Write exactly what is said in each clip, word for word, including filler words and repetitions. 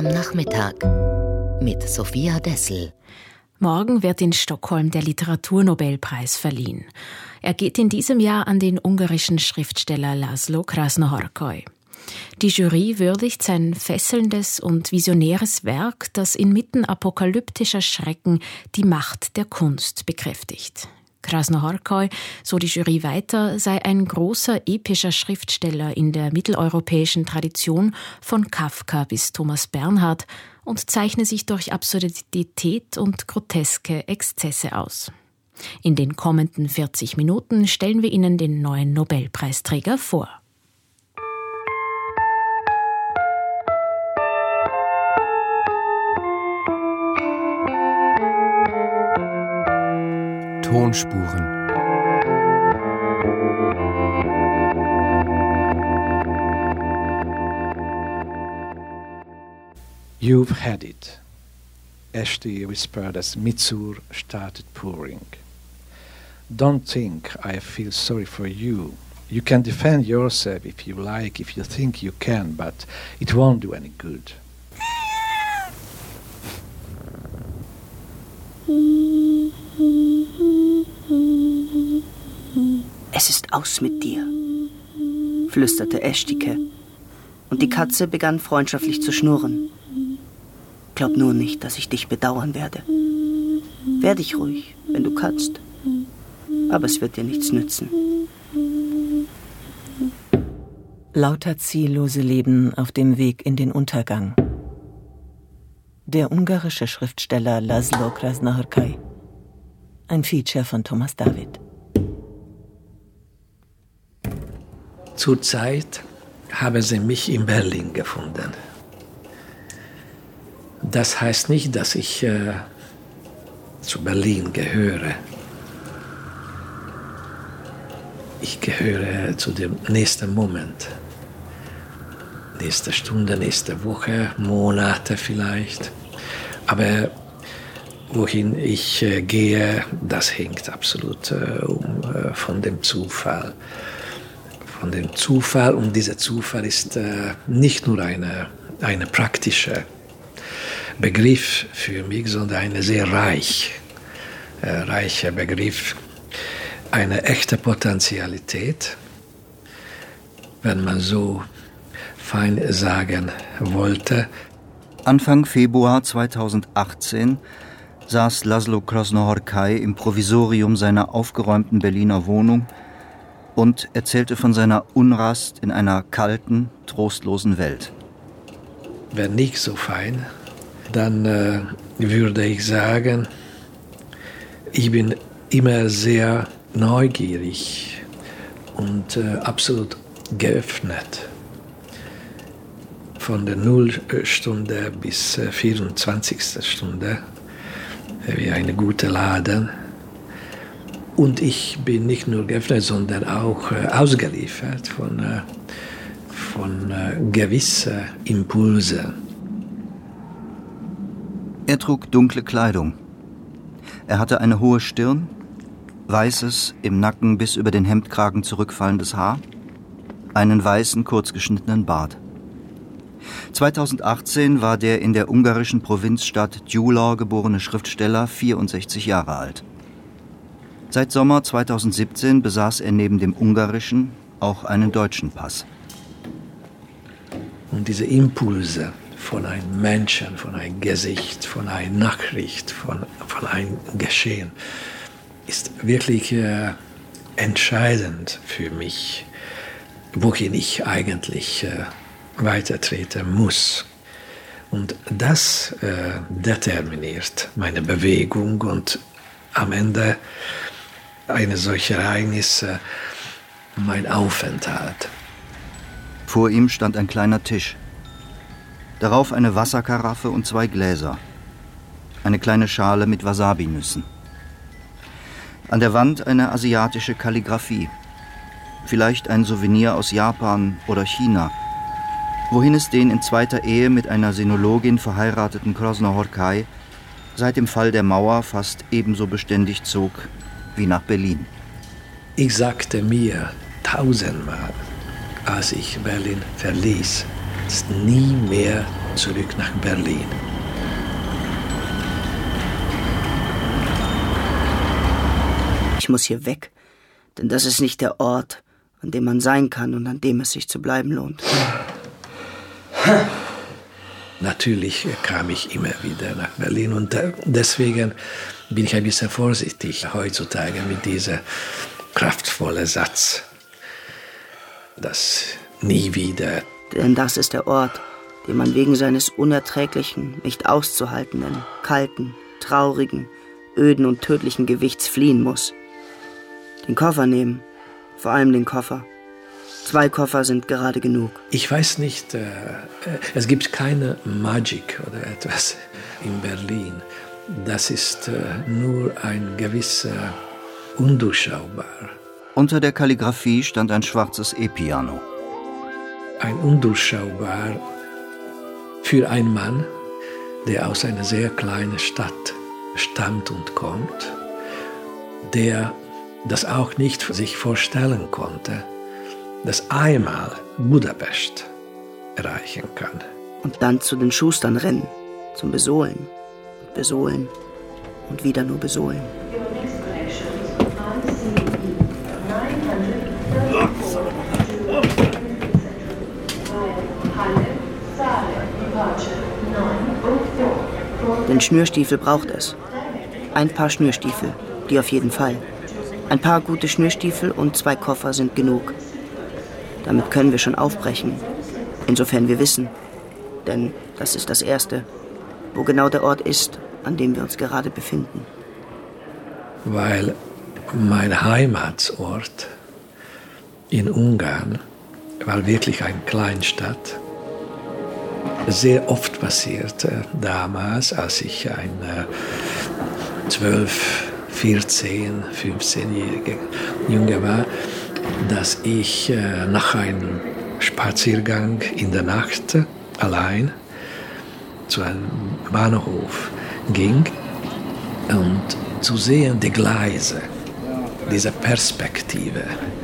Nachmittag mit Sophia Dessel. Morgen wird in Stockholm der Literaturnobelpreis verliehen. Er geht in diesem Jahr an den ungarischen Schriftsteller László Krasznahorkai. Die Jury würdigt sein fesselndes und visionäres Werk, das inmitten apokalyptischer Schrecken die Macht der Kunst bekräftigt. Krasznahorkai, so die Jury weiter, sei ein großer epischer Schriftsteller in der mitteleuropäischen Tradition von Kafka bis Thomas Bernhard und zeichne sich durch Absurdität und groteske Exzesse aus. In den kommenden vierzig Minuten stellen wir Ihnen den neuen Nobelpreisträger vor. Tonspuren. You've had it. Eshti whispered as Mitsur started pouring. Don't think I feel sorry for you. You can defend yourself if you like, if you think you can, but it won't do any good. Es ist aus mit dir, flüsterte Eshtike, und die Katze begann freundschaftlich zu schnurren. Glaub nur nicht, dass ich dich bedauern werde. Werde ich ruhig, wenn du kannst, aber es wird dir nichts nützen. Lauter ziellose Leben auf dem Weg in den Untergang. Der ungarische Schriftsteller László Krasznahorkai. Ein Feature von Thomas David. Zurzeit haben sie mich in Berlin gefunden. Das heißt nicht, dass ich äh, zu Berlin gehöre. Ich gehöre zu dem nächsten Moment. Nächste Stunde, nächste Woche, Monate vielleicht. Aber wohin ich äh, gehe, das hängt absolut äh, um, äh, von dem Zufall. Von dem Zufall, und dieser Zufall ist äh, nicht nur eine, eine praktische Begriff für mich, sondern ein sehr reich, äh, reicher Begriff, eine echte Potentialität, wenn man so fein sagen wollte. Anfang Februar zweitausendachtzehn saß László Krasznahorkai im Provisorium seiner aufgeräumten Berliner Wohnung und erzählte von seiner Unrast in einer kalten, trostlosen Welt. Wenn nicht so fein, dann äh, würde ich sagen, ich bin immer sehr neugierig und äh, absolut geöffnet. Von der Nullstunde bis äh, vierundzwanzigste Stunde, äh, wie eine gute Laden. Und ich bin nicht nur geöffnet, sondern auch äh, ausgeliefert von, äh, von äh, gewissen Impulsen. Er trug dunkle Kleidung. Er hatte eine hohe Stirn, weißes, im Nacken bis über den Hemdkragen zurückfallendes Haar, einen weißen, kurzgeschnittenen Bart. zweitausendachtzehn war der in der ungarischen Provinzstadt Gyula geborene Schriftsteller vierundsechzig Jahre alt. Seit Sommer zweitausendsiebzehn besaß er neben dem ungarischen auch einen deutschen Pass. Und diese Impulse von einem Menschen, von einem Gesicht, von einer Nachricht, von, von einem Geschehen, ist wirklich äh, entscheidend für mich, wohin ich eigentlich äh, weitertreten muss. Und das äh, determiniert meine Bewegung und am Ende eine solche Ereignis, äh, mein Aufenthalt. Vor ihm stand ein kleiner Tisch. Darauf eine Wasserkaraffe und zwei Gläser. Eine kleine Schale mit Wasabi-Nüssen. An der Wand eine asiatische Kalligraphie. Vielleicht ein Souvenir aus Japan oder China, wohin es den in zweiter Ehe mit einer Sinologin verheirateten Krasznahorkai seit dem Fall der Mauer fast ebenso beständig zog wie nach Berlin. Ich sagte mir tausendmal, als ich Berlin verließ, ist nie mehr zurück nach Berlin. Ich muss hier weg, denn das ist nicht der Ort, an dem man sein kann und an dem es sich zu bleiben lohnt. Natürlich kam ich immer wieder nach Berlin und deswegen bin ich ein bisschen vorsichtig heutzutage mit diesem kraftvollen Satz, dass nie wieder. Denn das ist der Ort, den man wegen seines unerträglichen, nicht auszuhaltenden, kalten, traurigen, öden und tödlichen Gewichts fliehen muss. Den Koffer nehmen, vor allem den Koffer. Zwei Koffer sind gerade genug. Ich weiß nicht, äh, es gibt keine Magic oder etwas in Berlin. Das ist äh, nur ein gewisser undurchschaubar. Unter der Kalligraphie stand ein schwarzes E-Piano. Ein undurchschaubar für einen Mann, der aus einer sehr kleinen Stadt stammt und kommt, der das auch nicht sich vorstellen konnte, dass einmal Budapest erreichen kann. Und dann zu den Schustern rennen, zum Besohlen, besohlen und wieder nur besohlen. Den Schnürstiefel braucht es. Ein paar Schnürstiefel, die auf jeden Fall. Ein paar gute Schnürstiefel und zwei Koffer sind genug. Damit können wir schon aufbrechen, insofern wir wissen. Denn das ist das Erste, wo genau der Ort ist, an dem wir uns gerade befinden. Weil mein Heimatsort in Ungarn war wirklich eine Kleinstadt. Sehr oft passierte damals, als ich ein zwölf, vierzehn, fünfzehnjähriger Junge war, dass ich äh, nach einem Spaziergang in der Nacht allein zu einem Bahnhof ging und zu sehen die Gleise, diese Perspektive.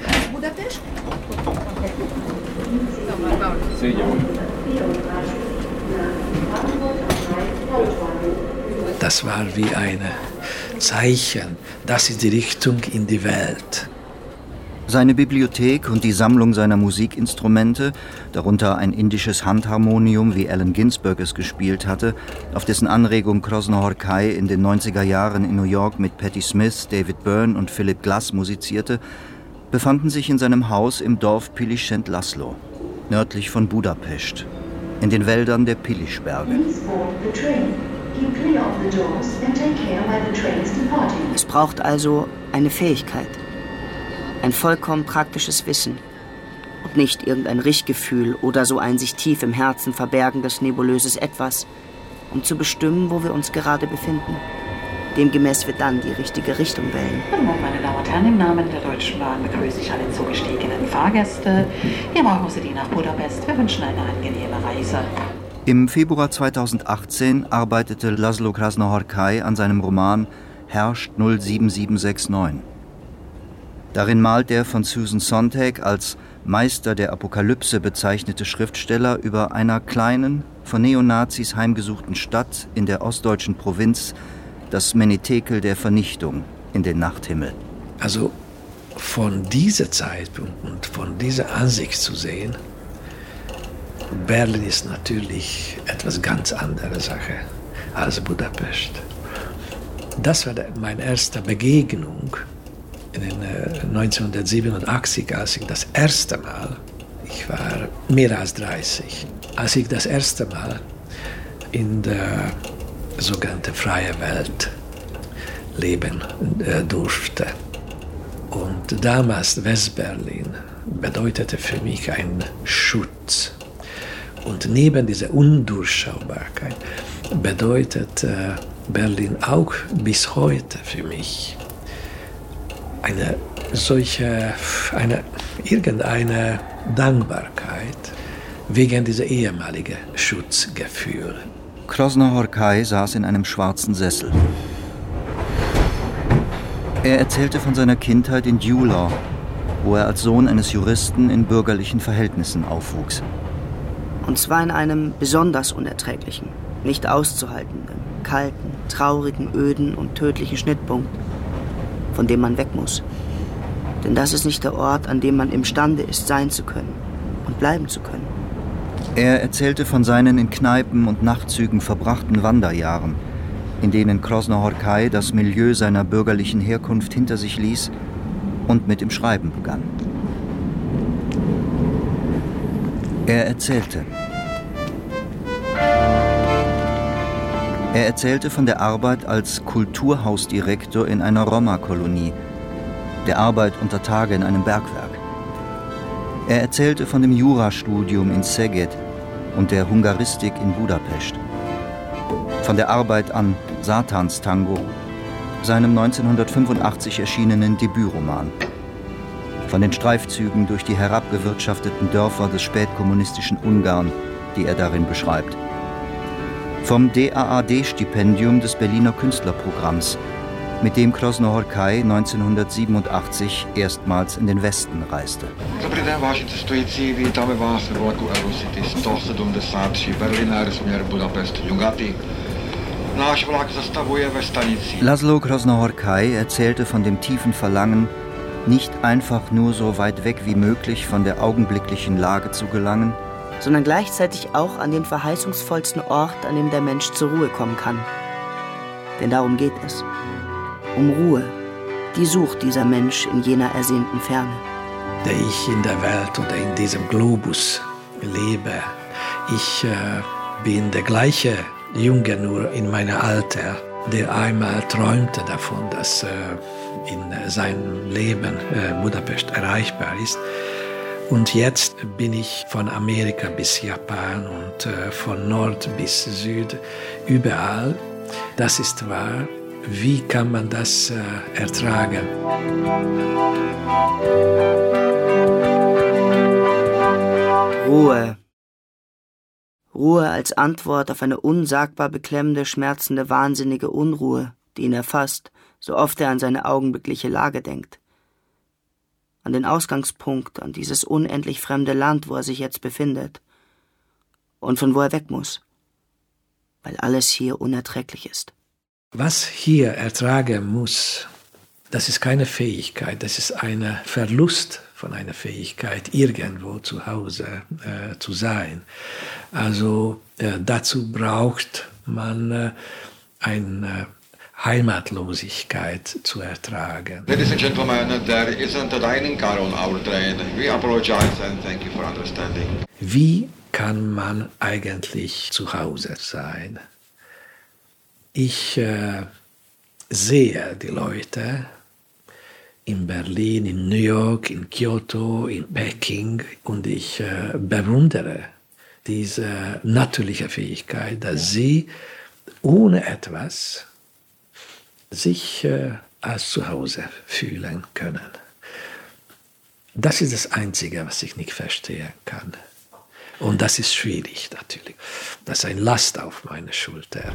Das war wie ein Zeichen, das ist die Richtung in die Welt. Seine Bibliothek und die Sammlung seiner Musikinstrumente, darunter ein indisches Handharmonium, wie Allen Ginsberg es gespielt hatte, auf dessen Anregung Krasznahorkai in den neunziger Jahren in New York mit Patti Smith, David Byrne und Philip Glass musizierte, befanden sich in seinem Haus im Dorf Pilisent László, nördlich von Budapest, in den Wäldern der Pilisberge. Es braucht also eine Fähigkeit, ein vollkommen praktisches Wissen und nicht irgendein Richtgefühl oder so ein sich tief im Herzen verbergendes nebulöses Etwas, um zu bestimmen, wo wir uns gerade befinden. Demgemäß wird dann die richtige Richtung wählen. Guten Morgen, meine Damen und Herren. Im Namen der Deutschen Bahn begrüße ich alle zugestiegenen Fahrgäste. Wir brauchen Sie die nach Budapest. Wir wünschen eine angenehme Reise. Im Februar zweitausendachtzehn arbeitete László Krasznahorkai an seinem Roman Herrscht null sieben sieben sechs neun. Darin malt der von Susan Sontag als Meister der Apokalypse bezeichnete Schriftsteller über einer kleinen, von Neonazis heimgesuchten Stadt in der ostdeutschen Provinz das Menetekel der Vernichtung in den Nachthimmel. Also von dieser Zeitpunkt und von dieser Ansicht zu sehen, Berlin ist natürlich etwas ganz andere Sache als Budapest. Das war meine erste Begegnung in den neunzehnhundertsiebenundachtzig, als ich das erste Mal, ich war mehr als dreißig, als ich das erste Mal in der sogenannten freien Welt leben äh, durfte. Und damals Westberlin bedeutete für mich einen Schutz. Und neben dieser Undurchschaubarkeit bedeutet äh, Berlin auch bis heute für mich eine solche, eine, irgendeine Dankbarkeit wegen dieser ehemaligen Schutzgefühl. Krasznahorkai saß in einem schwarzen Sessel. Er erzählte von seiner Kindheit in Gyula, wo er als Sohn eines Juristen in bürgerlichen Verhältnissen aufwuchs. Und zwar in einem besonders unerträglichen, nicht auszuhaltenden, kalten, traurigen, öden und tödlichen Schnittpunkt, von dem man weg muss. Denn das ist nicht der Ort, an dem man imstande ist, sein zu können und bleiben zu können. Er erzählte von seinen in Kneipen und Nachtzügen verbrachten Wanderjahren, in denen Krasnohorkai das Milieu seiner bürgerlichen Herkunft hinter sich ließ und mit dem Schreiben begann. Er erzählte. Er erzählte von der Arbeit als Kulturhausdirektor in einer Roma-Kolonie, der Arbeit unter Tage in einem Bergwerk. Er erzählte von dem Jurastudium in Szeged und der Hungaristik in Budapest, von der Arbeit an Satanstango, seinem neunzehnhundertfünfundachtzig erschienenen Debütroman, von den Streifzügen durch die herabgewirtschafteten Dörfer des spätkommunistischen Ungarn, die er darin beschreibt, vom D A A D-Stipendium des Berliner Künstlerprogramms, mit dem Krasnohorkai neunzehnhundertsiebenundachtzig erstmals in den Westen reiste. Dobrý den, vážení cestující, vítáme vás ve vlaku Eurocity sto sedmdesát Berliner směr Budapest Jungati. Náš vlak zastavuje ve stanici. Laszlo Krasnohorkai erzählte von dem tiefen Verlangen, nicht einfach nur so weit weg wie möglich von der augenblicklichen Lage zu gelangen, sondern gleichzeitig auch an den verheißungsvollsten Ort, an dem der Mensch zur Ruhe kommen kann. Denn darum geht es. Um Ruhe, die sucht dieser Mensch in jener ersehnten Ferne. Da ich in der Welt oder in diesem Globus lebe, ich äh, bin der gleiche Junge, nur in meinem Alter, der einmal träumte davon, dass äh, in seinem Leben äh, Budapest erreichbar ist. Und jetzt bin ich von Amerika bis Japan und äh, von Nord bis Süd, überall. Das ist wahr. Wie kann man das äh, ertragen? Ruhe. Ruhe als Antwort auf eine unsagbar beklemmende, schmerzende, wahnsinnige Unruhe, die ihn erfasst, so oft er an seine augenblickliche Lage denkt. An den Ausgangspunkt, an dieses unendlich fremde Land, wo er sich jetzt befindet. Und von wo er weg muss. Weil alles hier unerträglich ist. Was hier ertragen muss, das ist keine Fähigkeit, das ist ein Verlust von einer Fähigkeit, irgendwo zu Hause äh, zu sein. Also äh, dazu braucht man äh, eine Heimatlosigkeit zu ertragen. Ladies and gentlemen, there isn't a dining car on our train. We apologize and thank you for understanding. Wie kann man eigentlich zu Hause sein? Ich äh, sehe die Leute in Berlin, in New York, in Kyoto, in Peking und ich äh, bewundere diese natürliche Fähigkeit, dass sie ohne etwas sich äh, als zu Hause fühlen können. Das ist das Einzige, was ich nicht verstehen kann. Und das ist schwierig natürlich. Das ist eine Last auf meine Schulter.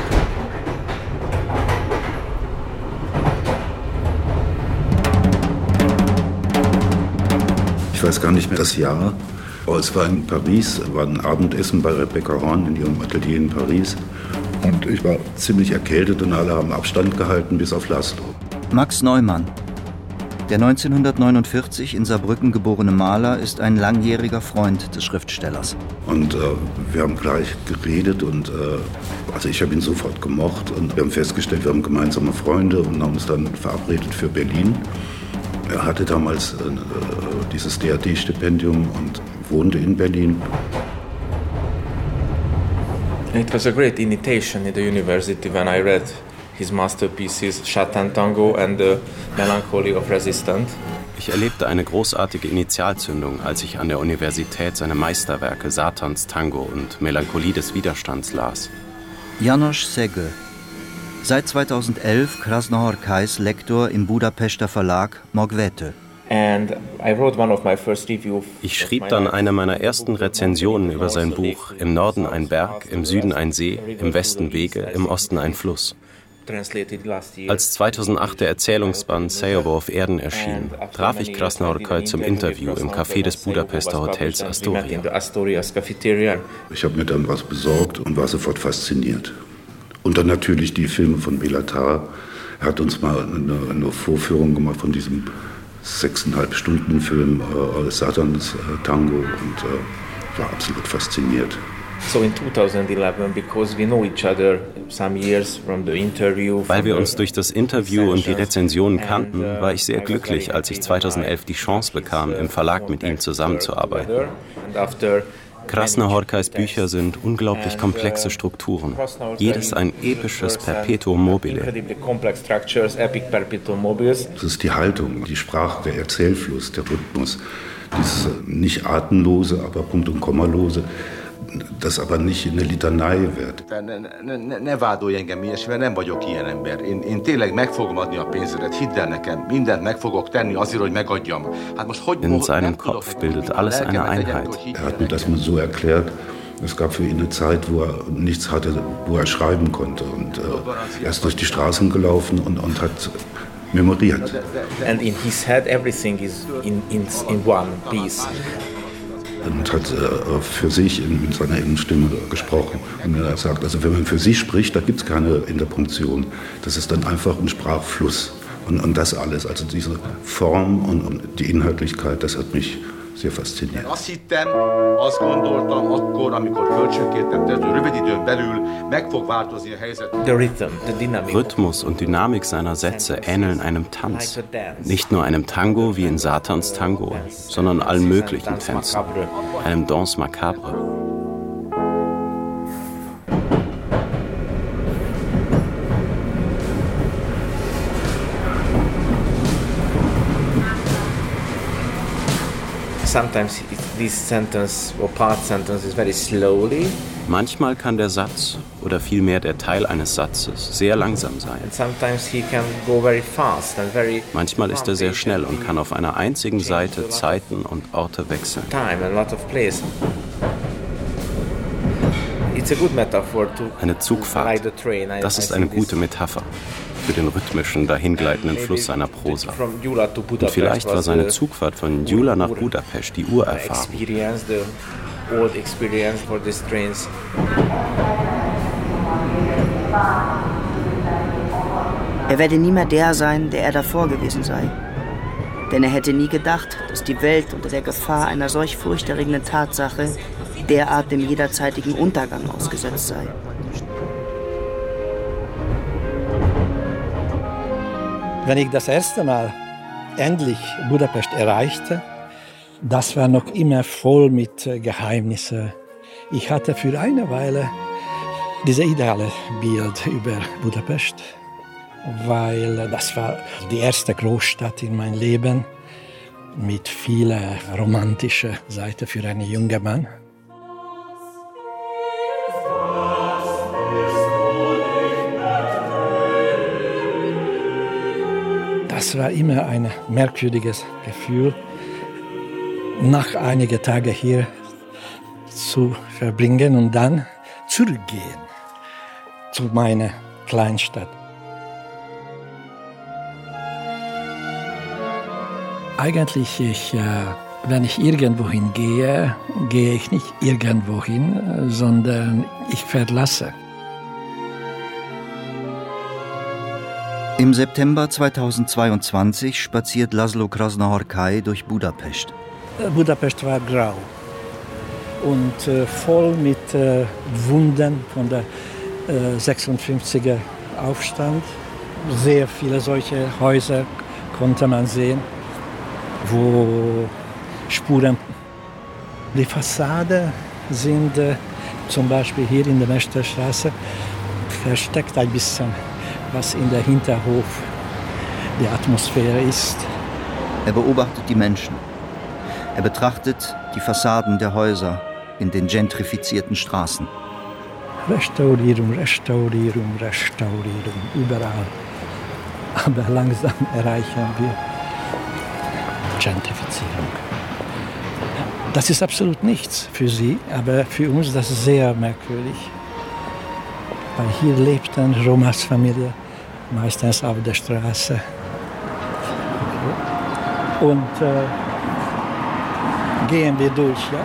Ich weiß gar nicht mehr das Jahr, aber es war in Paris, war ein Abendessen bei Rebecca Horn in ihrem Atelier in Paris. Und ich war ziemlich erkältet und alle haben Abstand gehalten, bis auf Laszlo. Max Neumann, der neunzehnhundertneunundvierzig in Saarbrücken geborene Maler, ist ein langjähriger Freund des Schriftstellers. Und äh, wir haben gleich geredet und äh, also ich habe ihn sofort gemocht und wir haben festgestellt, wir haben gemeinsame Freunde und haben uns dann verabredet für Berlin. Er hatte damals äh, dieses D A D-Stipendium und wohnte in Berlin. It was a great initiation in the university when I read his masterpieces Satanstango and the Melancholy of Resistance. Ich erlebte eine großartige Initialzündung, als ich an der Universität seine Meisterwerke Satanstango und Melancholie des Widerstands las. János Szegő, seit zweitausendelf Krasnohorkais Lektor im Budapester Verlag Mogvető. Ich schrieb dann eine meiner ersten Rezensionen über sein Buch Im Norden ein Berg, im Süden ein See, im Westen Wege, im Osten ein Fluss. Als zweitausendacht der Erzählungsband Szajowa auf Erden erschien, traf ich Krasznahorkai zum Interview im Café des Budapester Hotels Astoria. Ich habe mir dann was besorgt und war sofort fasziniert. Und dann natürlich die Filme von Béla Tarr. Er hat uns mal eine, eine Vorführung gemacht von diesem sechseinhalb Stunden Film äh, Satans äh, Tango und äh, war absolut fasziniert. So in twenty eleven, because we know each other some years from the interview. Weil wir uns durch das Interview und die Rezensionen kannten, war ich sehr glücklich, als ich zweitausendelf die Chance bekam, im Verlag mit ihm zusammenzuarbeiten. Krasznahorkais Bücher sind unglaublich komplexe Strukturen. Jedes ein episches Perpetuum mobile. Das ist die Haltung, die Sprache, der Erzählfluss, der Rhythmus. Dieses nicht atemlose, aber Punkt- und Kommalose, das aber nicht in eine Litanei wird. Ne vádolj engem ilyesmivel, nem vagyok ilyen ember. Én, én tényleg meg fogom adni a pénzedet, hidd el nekem, mindent meg fogok tenni azért, hogy megadjam. Hát most hogy... In seinem Kopf bildet alles eine Einheit. Er hat mir das mal so erklärt, es gab für ihn eine Zeit, wo er nichts hatte, wo er schreiben konnte. Und äh, er ist durch die Straßen gelaufen und, und hat memoriert. And in his head everything is in, in, in one piece. Und hat äh, für sich in, in seiner Innenstimme gesprochen. Und er sagt, also wenn man für sich spricht, da gibt es keine Interpunktion. Das ist dann einfach ein Sprachfluss. Und, und das alles, also diese Form und, und die Inhaltlichkeit, das hat mich sehr fasziniert. Azt hittem, azt gondoltam akkor, amikor kölcsönkértem, de rövid időn belül meg fog változni a helyzet. The rhythm, the dynamic. Rhythmus und Dynamik seiner Sätze ähneln einem Tanz. Nicht nur einem Tango wie in Satans Tango, sondern allen möglichen Tänzen. Einem Danse macabre. Sometimes this sentence or part sentence is very slowly. Manchmal kann der Satz oder vielmehr der Teil eines Satzes sehr langsam sein. And sometimes he can go very fast and very. Manchmal ist er sehr schnell und kann auf einer einzigen Seite Zeiten und Orte wechseln. Time and a lot of place. It's a good metaphor to eine Zugfahrt. Das ist eine gute Metapher für den rhythmischen, dahingleitenden Fluss seiner Prosa. Und vielleicht war seine Zugfahrt von Gyula nach Budapest die Urerfahrung. Er werde nie mehr der sein, der er davor gewesen sei. Denn er hätte nie gedacht, dass die Welt unter der Gefahr einer solch furchterregenden Tatsache derart dem jederzeitigen Untergang ausgesetzt sei. Wenn ich das erste Mal endlich Budapest erreichte, das war noch immer voll mit Geheimnissen. Ich hatte für eine Weile dieses ideale Bild über Budapest, weil das war die erste Großstadt in meinem Leben mit vielen romantischen Seiten für einen jungen Mann. Das war immer ein merkwürdiges Gefühl, nach einigen Tagen hier zu verbringen und dann zurückgehen zu meiner Kleinstadt. Eigentlich, ich, äh, wenn ich irgendwohin gehe, gehe ich nicht irgendwohin, sondern ich verlasse. Im September zweitausendzweiundzwanzig spaziert Laszlo Krasznahorkai durch Budapest. Budapest war grau und äh, voll mit äh, Wunden von der äh, sechsundfünfziger Aufstand. Sehr viele solche Häuser konnte man sehen, wo Spuren. Die Fassade sind äh, zum Beispiel hier in der Mesterstraße versteckt ein bisschen, was in der Hinterhof die Atmosphäre ist. Er beobachtet die Menschen. Er betrachtet die Fassaden der Häuser in den gentrifizierten Straßen. Restaurierung, Restaurierung, Restaurierung, überall. Aber langsam erreichen wir Gentrifizierung. Das ist absolut nichts für sie, aber für uns das ist sehr merkwürdig. Weil hier lebt eine Romas-Familie meistens auf der Straße. Und äh, gehen wir durch. Ja?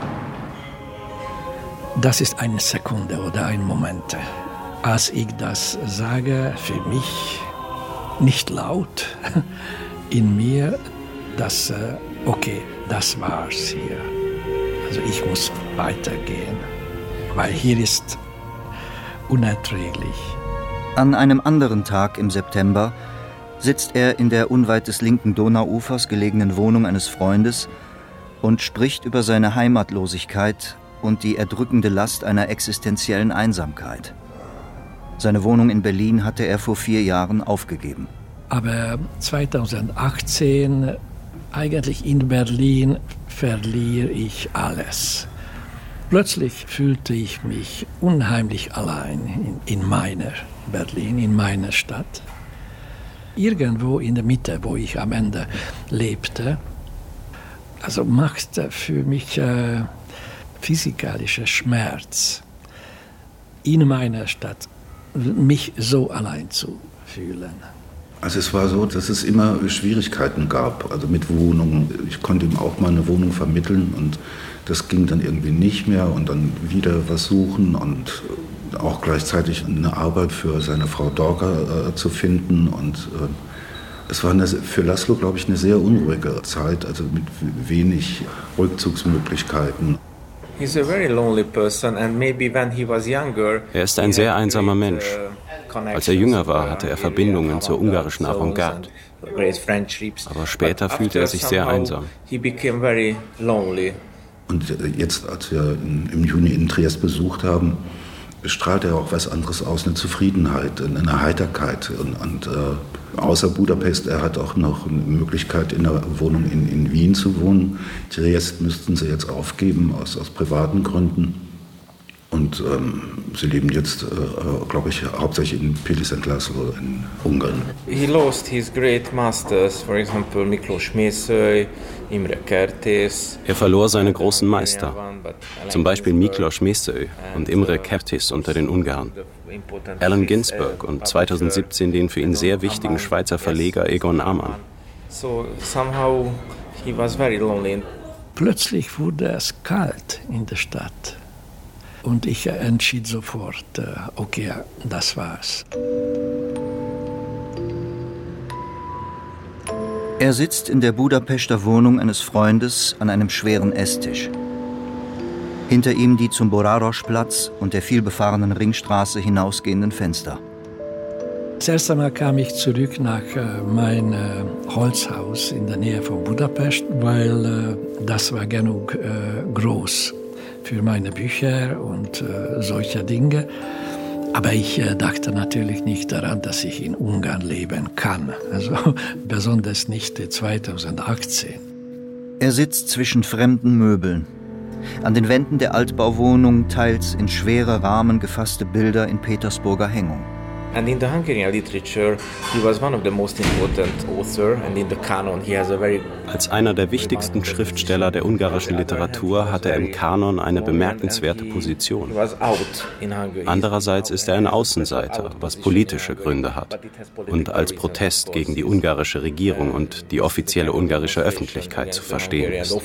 Das ist eine Sekunde oder ein Moment. Als ich das sage, für mich nicht laut, in mir, dass, äh, okay, das war's hier. Also ich muss weitergehen, weil hier ist unerträglich. An einem anderen Tag im September sitzt er in der unweit des linken Donauufers gelegenen Wohnung eines Freundes und spricht über seine Heimatlosigkeit und die erdrückende Last einer existenziellen Einsamkeit. Seine Wohnung in Berlin hatte er vor vier Jahren aufgegeben. Aber zweitausendachtzehn, eigentlich in Berlin, verliere ich alles. Plötzlich fühlte ich mich unheimlich allein in, in meiner Berlin, in meiner Stadt. Irgendwo in der Mitte, wo ich am Ende lebte, also machte für mich äh, physikalischer Schmerz, in meiner Stadt mich so allein zu fühlen. Also es war so, dass es immer Schwierigkeiten gab, also mit Wohnungen. Ich konnte ihm auch mal eine Wohnung vermitteln und das ging dann irgendwie nicht mehr und dann wieder was suchen und auch gleichzeitig eine Arbeit für seine Frau Dorka äh, zu finden. Und äh, es war eine, für Laszlo, glaube ich, eine sehr unruhige Zeit, also mit wenig Rückzugsmöglichkeiten. Er ist ein sehr einsamer Mensch. Als er jünger war, hatte er Verbindungen zur ungarischen Avantgarde. Aber später fühlte er sich sehr einsam. Und jetzt, als wir im Juni in Triest besucht haben, strahlt er auch was anderes aus, eine Zufriedenheit, eine Heiterkeit. Und, und äh, außer Budapest, er hat auch noch eine Möglichkeit, in einer Wohnung in, in Wien zu wohnen. Triest müssten sie jetzt aufgeben, aus, aus privaten Gründen. Und ähm, sie leben jetzt, äh, glaube ich, hauptsächlich in Pilis-Szent László in Ungarn. He lost his great masters, for example, Miklós Mészöly, Imre Kertész. Er verlor seine großen Meister, zum Beispiel Miklós Mészöly und Imre Kertész unter den Ungarn, Allen Ginsberg und zweitausendsiebzehn den für ihn sehr wichtigen Schweizer Verleger Egon Amann. So somehow he was very lonely. Plötzlich wurde es kalt in der Stadt. Und ich entschied sofort, okay, das war's. Er sitzt in der Budapester Wohnung eines Freundes an einem schweren Esstisch. Hinter ihm die zum Borárosplatz und der vielbefahrenen Ringstraße hinausgehenden Fenster. Das erste Mal kam ich zurück nach äh, meinem äh, Holzhaus in der Nähe von Budapest, weil äh, das war genug äh, groß für meine Bücher und äh, solche Dinge. Aber ich äh, dachte natürlich nicht daran, dass ich in Ungarn leben kann. Also besonders nicht zweitausendachtzehn. Er sitzt zwischen fremden Möbeln. An den Wänden der Altbauwohnung teils in schwere Rahmen gefasste Bilder in Petersburger Hängung. And in the Hungarian literature, he was one of the most important author, and in the canon he has a very. Als einer der wichtigsten Schriftsteller der ungarischen Literatur hat er im Kanon eine bemerkenswerte Position. Andererseits ist er ein Außenseiter, was politische Gründe hat und als Protest gegen die ungarische Regierung und die offizielle ungarische Öffentlichkeit zu verstehen ist.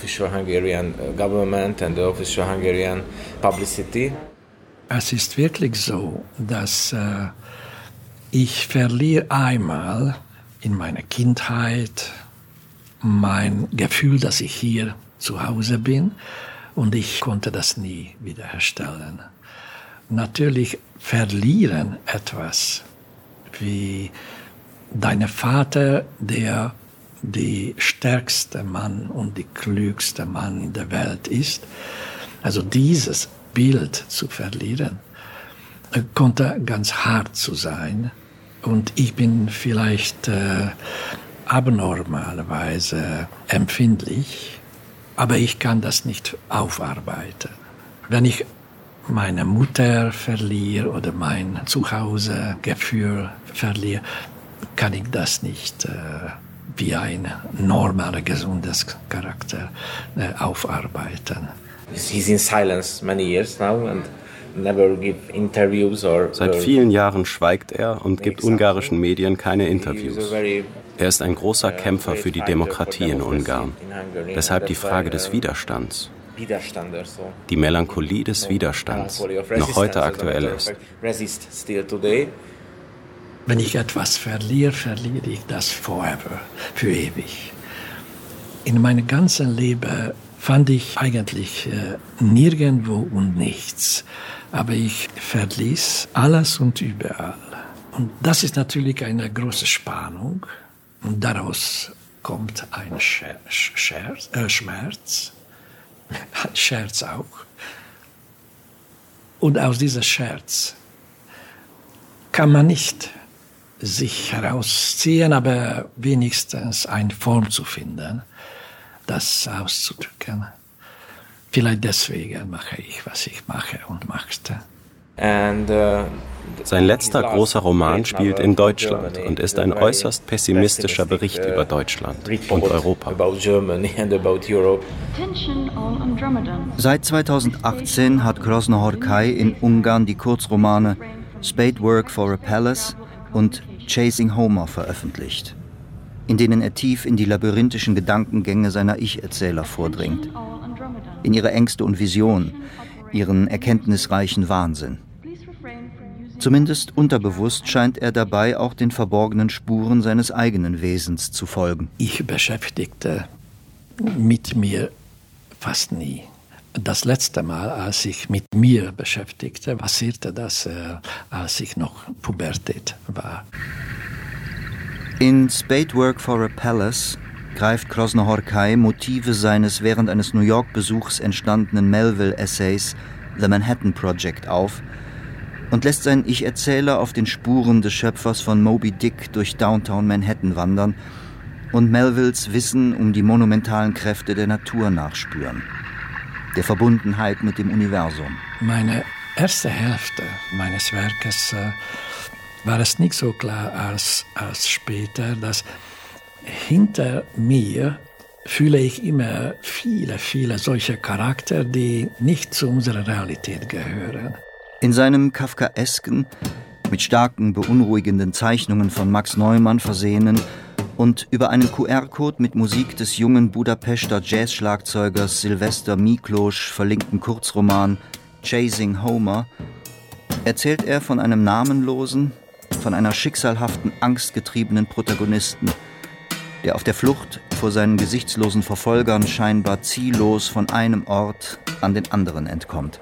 Es ist wirklich so, dass äh, ich verliere einmal in meiner Kindheit mein Gefühl, dass ich hier zu Hause bin, und ich konnte das nie wiederherstellen. Natürlich verlieren etwas, wie dein Vater, der der stärkste Mann und der klügste Mann in der Welt ist. Also dieses Bild zu verlieren, konnte ganz hart zu sein. Und ich bin vielleicht äh, abnormalerweise empfindlich, aber ich kann das nicht aufarbeiten. Wenn ich meine Mutter verliere oder mein Zuhausegefühl verliere, kann ich das nicht äh, wie ein normaler, gesundes Charakter äh, aufarbeiten. He's in silence many years now, and Seit vielen Jahren schweigt er und gibt ungarischen Medien keine Interviews. Er ist ein großer Kämpfer für die Demokratie in Ungarn, weshalb die Frage des Widerstands, die Melancholie des Widerstands, noch heute aktuell ist. Wenn ich etwas verliere, verliere ich das forever, für ewig. In meinem ganzen Leben fand ich eigentlich äh, nirgendwo und nichts. Aber ich verließ alles und überall. Und das ist natürlich eine große Spannung. Und daraus kommt ein Scher Scherz, äh, Schmerz, ein Scherz auch. Und aus diesem Scherz kann man nicht sich herausziehen, aber wenigstens eine Form zu finden, das auszudrücken. Vielleicht deswegen mache ich, was ich mache und machte. Sein letzter großer Roman spielt in Deutschland und ist ein äußerst pessimistischer Bericht über Deutschland und Europa. Seit zweitausendachtzehn hat Krasznahorkai in Ungarn die Kurzromane Spade Work for a Palace und Chasing Homer veröffentlicht, in denen er tief in die labyrinthischen Gedankengänge seiner Ich-Erzähler vordringt, in ihre Ängste und Visionen, ihren erkenntnisreichen Wahnsinn. Zumindest unterbewusst scheint er dabei auch den verborgenen Spuren seines eigenen Wesens zu folgen. Ich beschäftigte mit mir fast nie. Das letzte Mal, als ich mit mir beschäftigte, passierte das, äh, als ich noch Pubertät war. In Spade Work for a Palace greift Krasznahorkai Motive seines während eines New York-Besuchs entstandenen Melville-Essays The Manhattan Project auf und lässt seinen Ich-Erzähler auf den Spuren des Schöpfers von Moby Dick durch Downtown Manhattan wandern und Melvilles Wissen um die monumentalen Kräfte der Natur nachspüren, der Verbundenheit mit dem Universum. Meine erste Hälfte meines Werkes äh, war es nicht so klar als, als später, dass hinter mir fühle ich immer viele, viele solche Charakter, die nicht zu unserer Realität gehören. In seinem kafkaesken, mit starken, beunruhigenden Zeichnungen von Max Neumann versehenen und über einen Q R-Code mit Musik des jungen Budapester Jazz-Schlagzeugers Silvester Miklos verlinkten Kurzroman Chasing Homer erzählt er von einem namenlosen, von einer schicksalhaften, angstgetriebenen Protagonisten, der auf der Flucht vor seinen gesichtslosen Verfolgern scheinbar ziellos von einem Ort an den anderen entkommt.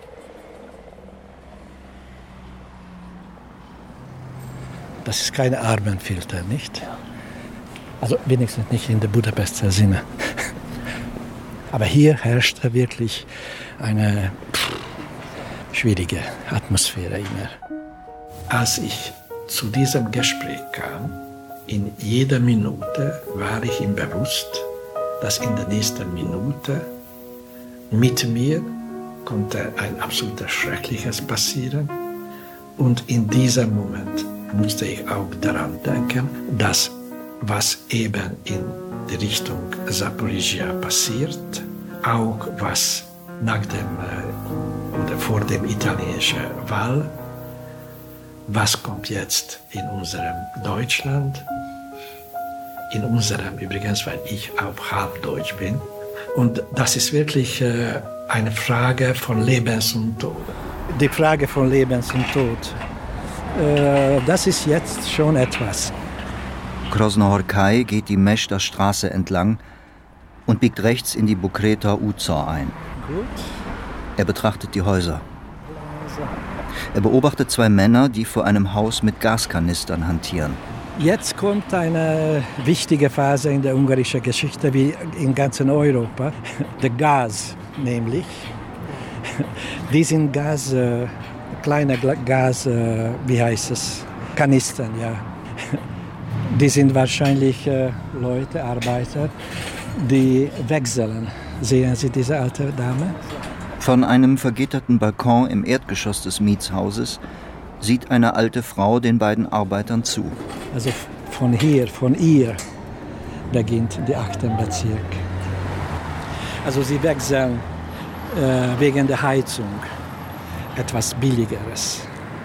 Das ist kein Armenfilter, nicht? Also wenigstens nicht in der Budapester Sinne. Aber hier herrscht wirklich eine pff, schwierige Atmosphäre immer. Als ich zu diesem Gespräch kam, in jeder Minute war ich ihm bewusst, dass in der nächsten Minute mit mir konnte ein absolut Schreckliches passieren. Und in diesem Moment musste ich auch daran denken, dass was eben in die Richtung Zaporizhia passiert, auch was nach dem oder vor dem italienischen Wahl, was kommt jetzt in unserem Deutschland, in unserem übrigens, weil ich auch halb Deutsch bin. Und das ist wirklich äh, eine Frage von Lebens und Tod. Die Frage von Lebens und Tod, äh, das ist jetzt schon etwas. Krasznahorkai geht die Meshta Straße entlang und biegt rechts in die Bukreta Uzor ein. Gut. Er betrachtet die Häuser. Er beobachtet zwei Männer, die vor einem Haus mit Gaskanistern hantieren. Jetzt kommt eine wichtige Phase in der ungarischen Geschichte, wie in ganzen Europa. Der Gas, nämlich. Die sind Gas, äh, kleine Gas, äh, wie heißt es, Kanistern, ja. Die sind wahrscheinlich äh, Leute, Arbeiter, die wechseln. Sehen Sie diese alte Dame? Von einem vergitterten Balkon im Erdgeschoss des Mietshauses sieht eine alte Frau den beiden Arbeitern zu. Also von hier, von ihr, beginnt der achte Bezirk. Also sie wechseln äh, wegen der Heizung. etwas Billigeres.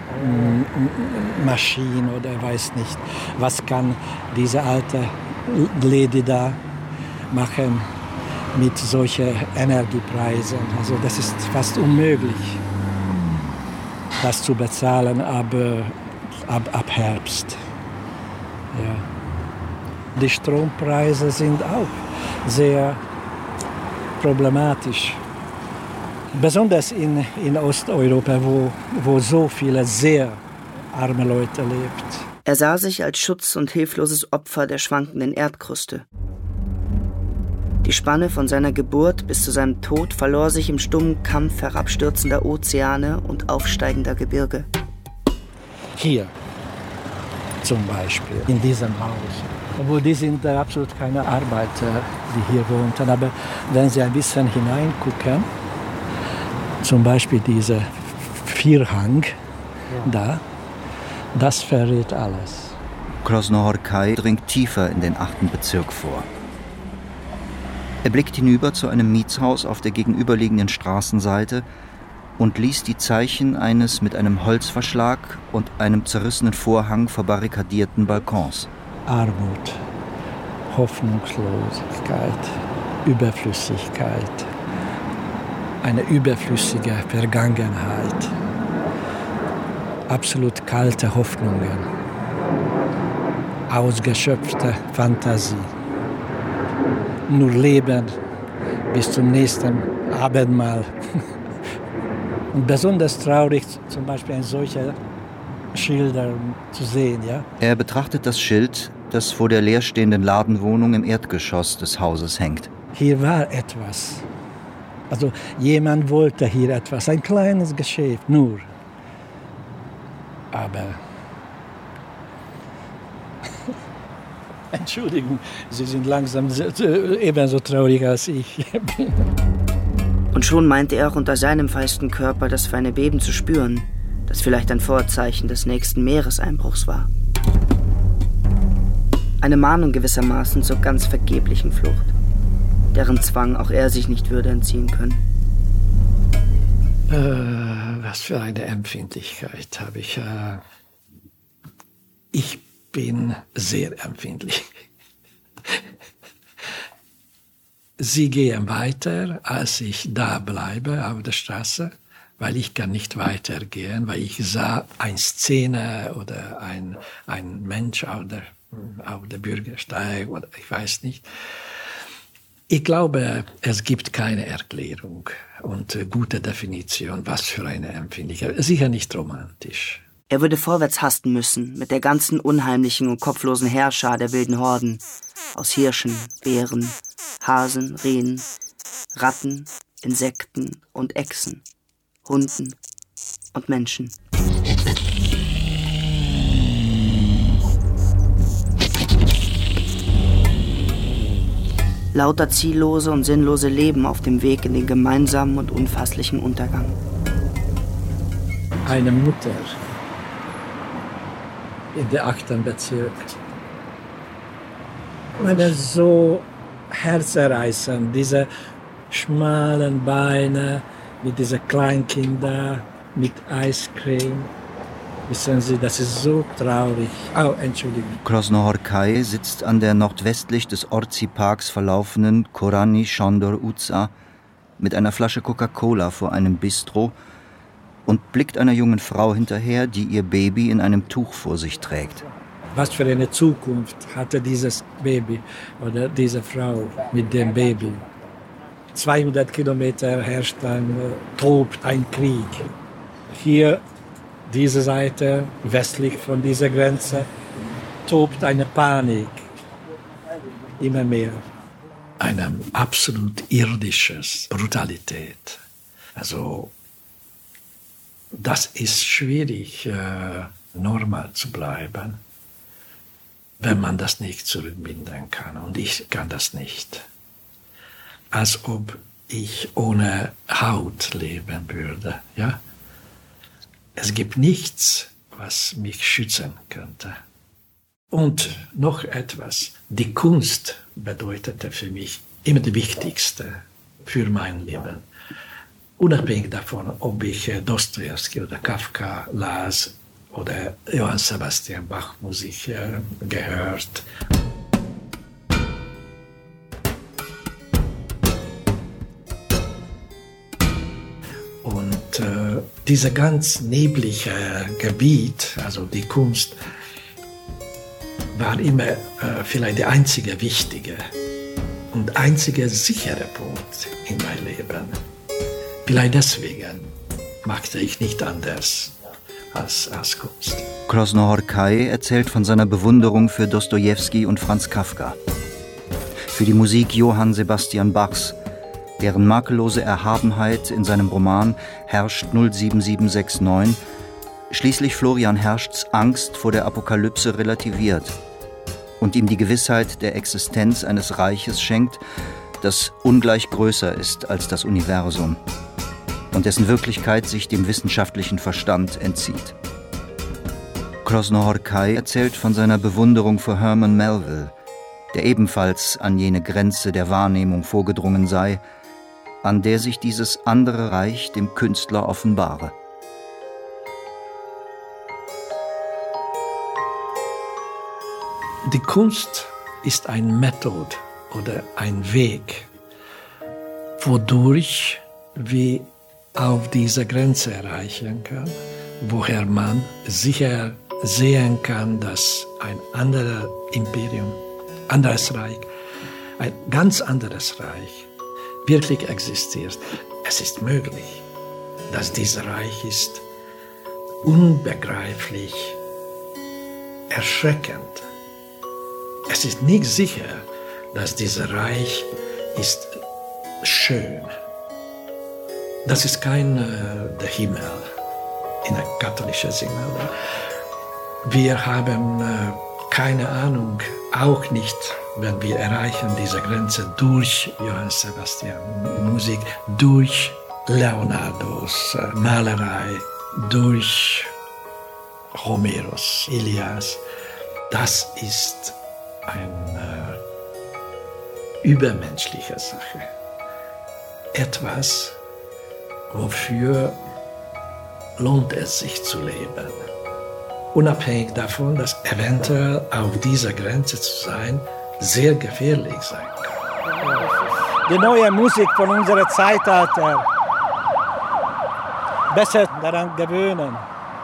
Maschine oder weiß nicht, was kann diese alte Lady da machen mit solchen Energiepreisen. Also das ist fast unmöglich, das zu bezahlen ab, ab, ab Herbst. Ja. Die Strompreise sind auch sehr problematisch. Besonders in, in Osteuropa, wo, wo so viele sehr arme Leute leben. Er sah sich als schutz- und hilfloses Opfer der schwankenden Erdkruste. Die Spanne von seiner Geburt bis zu seinem Tod verlor sich im stummen Kampf herabstürzender Ozeane und aufsteigender Gebirge. Hier zum Beispiel, in diesem Haus. Obwohl die sind absolut keine Arbeiter, die hier wohnten. Aber wenn Sie ein bisschen hineingucken, zum Beispiel dieser Vierhang da, das verrät alles. Krasnohorkai dringt tiefer in den achten Bezirk vor. Er blickt hinüber zu einem Mietshaus auf der gegenüberliegenden Straßenseite und liest die Zeichen eines mit einem Holzverschlag und einem zerrissenen Vorhang verbarrikadierten Balkons. Armut, Hoffnungslosigkeit, Überflüssigkeit. Eine überflüssige Vergangenheit, absolut kalte Hoffnungen, ausgeschöpfte Fantasie, nur Leben bis zum nächsten Abendmahl. Und besonders traurig zum Beispiel ein solcher Schilder zu sehen. Ja? Er betrachtet das Schild, das vor der leerstehenden Ladenwohnung im Erdgeschoss des Hauses hängt. Hier war etwas. Also jemand wollte hier etwas, ein kleines Geschäft, nur. Aber, Entschuldigung, Sie sind langsam ebenso traurig als ich bin. Und schon meinte er auch unter seinem feisten Körper das feine Beben zu spüren, das vielleicht ein Vorzeichen des nächsten Meereseinbruchs war. Eine Mahnung gewissermaßen zur ganz vergeblichen Flucht, deren Zwang auch er sich nicht würde entziehen können. Äh, was für eine Empfindlichkeit habe ich. Äh, ich bin sehr empfindlich. Sie gehen weiter, als ich da bleibe auf der Straße, weil ich kann nicht weitergehen, weil ich sah eine Szene oder ein, ein Mensch auf der, auf der Bürgersteig oder ich weiß nicht. Ich glaube, es gibt keine Erklärung und gute Definition, was für eine Empfindlichkeit. Sicher nicht romantisch. Er würde vorwärts hasten müssen, mit der ganzen unheimlichen und kopflosen Heerschar der wilden Horden. Aus Hirschen, Bären, Hasen, Rehen, Ratten, Insekten und Echsen, Hunden und Menschen. Lauter ziellose und sinnlose Leben auf dem Weg in den gemeinsamen und unfasslichen Untergang. Eine Mutter in der achten Bezirk. Meine so herzerreißend, diese schmalen Beine mit diesen Kleinkindern, mit Eiscreme. Wissen Sie, das ist so traurig. Oh, Entschuldigung. Krasnohorkai sitzt an der nordwestlich des Orzi-Parks verlaufenden Korani Shandor Uza mit einer Flasche Coca-Cola vor einem Bistro und blickt einer jungen Frau hinterher, die ihr Baby in einem Tuch vor sich trägt. Was für eine Zukunft hatte dieses Baby oder diese Frau mit dem Baby? zweihundert Kilometer herrscht ein, tobt ein Krieg. Hier, diese Seite, westlich von dieser Grenze, tobt eine Panik. Immer mehr. Eine absolut irdische Brutalität. Also, das ist schwierig, äh, normal zu bleiben, wenn man das nicht zurückbinden kann. Und ich kann das nicht. Als ob ich ohne Haut leben würde. Ja? Es gibt nichts, was mich schützen könnte. Und noch etwas. Die Kunst bedeutete für mich immer das Wichtigste für mein Leben. unabhängig davon, ob ich Dostojewski oder Kafka las oder Johann Sebastian Bach Musik äh, gehört. Und äh, dieses ganz neblige Gebiet, also die Kunst, war immer äh, vielleicht der einzige wichtige und einzige sichere Punkt in meinem Leben. Vielleicht deswegen machte ich nicht anders als, als Kunst. Krasnohorkai erzählt von seiner Bewunderung für Dostojewski und Franz Kafka, für die Musik Johann Sebastian Bachs, deren makellose Erhabenheit in seinem Roman Herscht null sieben sieben sechs neun schließlich Florian Herschts Angst vor der Apokalypse relativiert und ihm die Gewissheit der Existenz eines Reiches schenkt, das ungleich größer ist als das Universum und dessen Wirklichkeit sich dem wissenschaftlichen Verstand entzieht. Krasnohorkai erzählt von seiner Bewunderung für Herman Melville, der ebenfalls an jene Grenze der Wahrnehmung vorgedrungen sei, an der sich dieses andere Reich dem Künstler offenbare. Die Kunst ist ein Method oder ein Weg, wodurch wir auf diese Grenze erreichen können, woher man sicher sehen kann, dass ein anderes Imperium, anderes Reich, ein ganz anderes Reich wirklich existiert. Es ist möglich, dass dieses Reich ist unbegreiflich, erschreckend. Es ist nicht sicher, dass dieses Reich ist schön. Das ist kein äh, der Himmel in einem katholischen Sinne. Wir haben äh, keine Ahnung, auch nicht, wenn wir erreichen diese Grenze durch Johann Sebastian Musik, durch Leonardos äh, Malerei, durch Homeros Ilias. Das ist eine äh, übermenschliche Sache. Etwas, wofür lohnt es sich zu leben. Unabhängig davon, dass eventuell auf dieser Grenze zu sein, sehr gefährlich sein kann. Die neue Musik von unserer Zeitalter besser daran gewöhnen.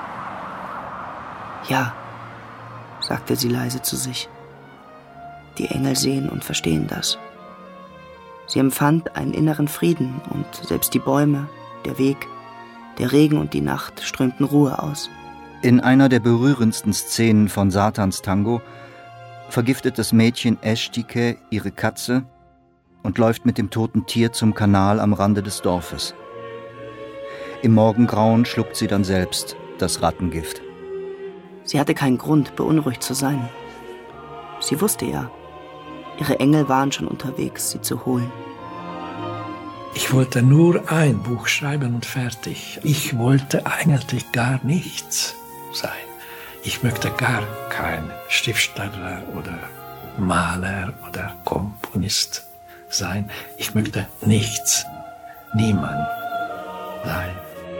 Ja, sagte sie leise zu sich. Die Engel sehen und verstehen das. Sie empfand einen inneren Frieden und selbst die Bäume, der Weg, der Regen und die Nacht strömten Ruhe aus. In einer der berührendsten Szenen von Satans Tango vergiftet das Mädchen Eschtike ihre Katze und läuft mit dem toten Tier zum Kanal am Rande des Dorfes. Im Morgengrauen schluckt sie dann selbst das Rattengift. Sie hatte keinen Grund, beunruhigt zu sein. Sie wusste ja, ihre Engel waren schon unterwegs, sie zu holen. Ich wollte nur ein Buch schreiben und fertig. Ich wollte eigentlich gar nichts sein. Ich möchte gar kein Schriftsteller oder Maler oder Komponist sein. Ich möchte nichts, niemand sein.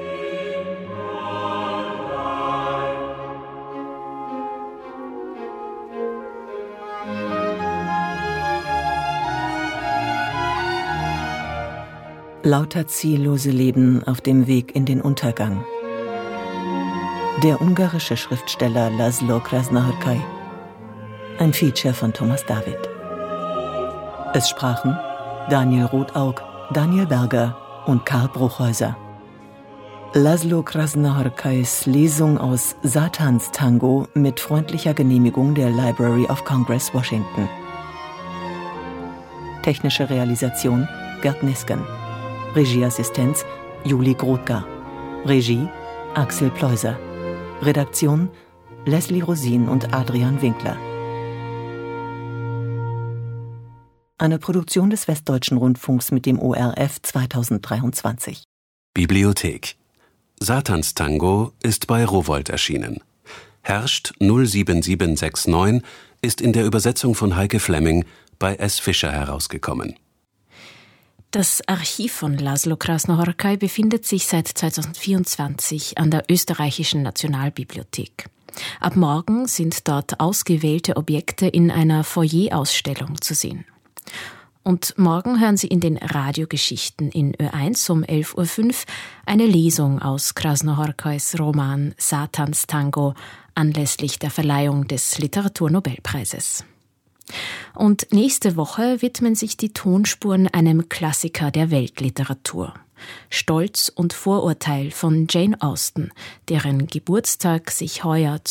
Lauter ziellose Leben auf dem Weg in den Untergang. Der ungarische Schriftsteller László Krasnohorkai. Ein Feature von Thomas David. Es sprachen Daniel Rothaug, Daniel Berger und Karl Bruchhäuser. László Krasnohorkais Lesung aus Satans Tango mit freundlicher Genehmigung der Library of Congress, Washington. Technische Realisation Gerd Nisken. Regieassistenz Julie Grothgar. Regie Axel Pleuser. Redaktion Leslie Rosin und Adrian Winkler. Eine Produktion des Westdeutschen Rundfunks mit dem O R F zweitausenddreiundzwanzig. Bibliothek. Satans Tango ist bei Rowohlt erschienen. Herscht null sieben sieben sechs neun ist in der Übersetzung von Heike Flemming bei S. Fischer herausgekommen. Das Archiv von László Krasznahorkai befindet sich seit zweitausendvierundzwanzig an der Österreichischen Nationalbibliothek. Ab morgen sind dort ausgewählte Objekte in einer Foyerausstellung zu sehen. Und morgen hören Sie in den Radiogeschichten in Ö eins um elf Uhr fünf eine Lesung aus Krasznahorkais Roman Satans Tango anlässlich der Verleihung des Literaturnobelpreises. Und nächste Woche widmen sich die Tonspuren einem Klassiker der Weltliteratur. Stolz und Vorurteil von Jane Austen, deren Geburtstag sich heuer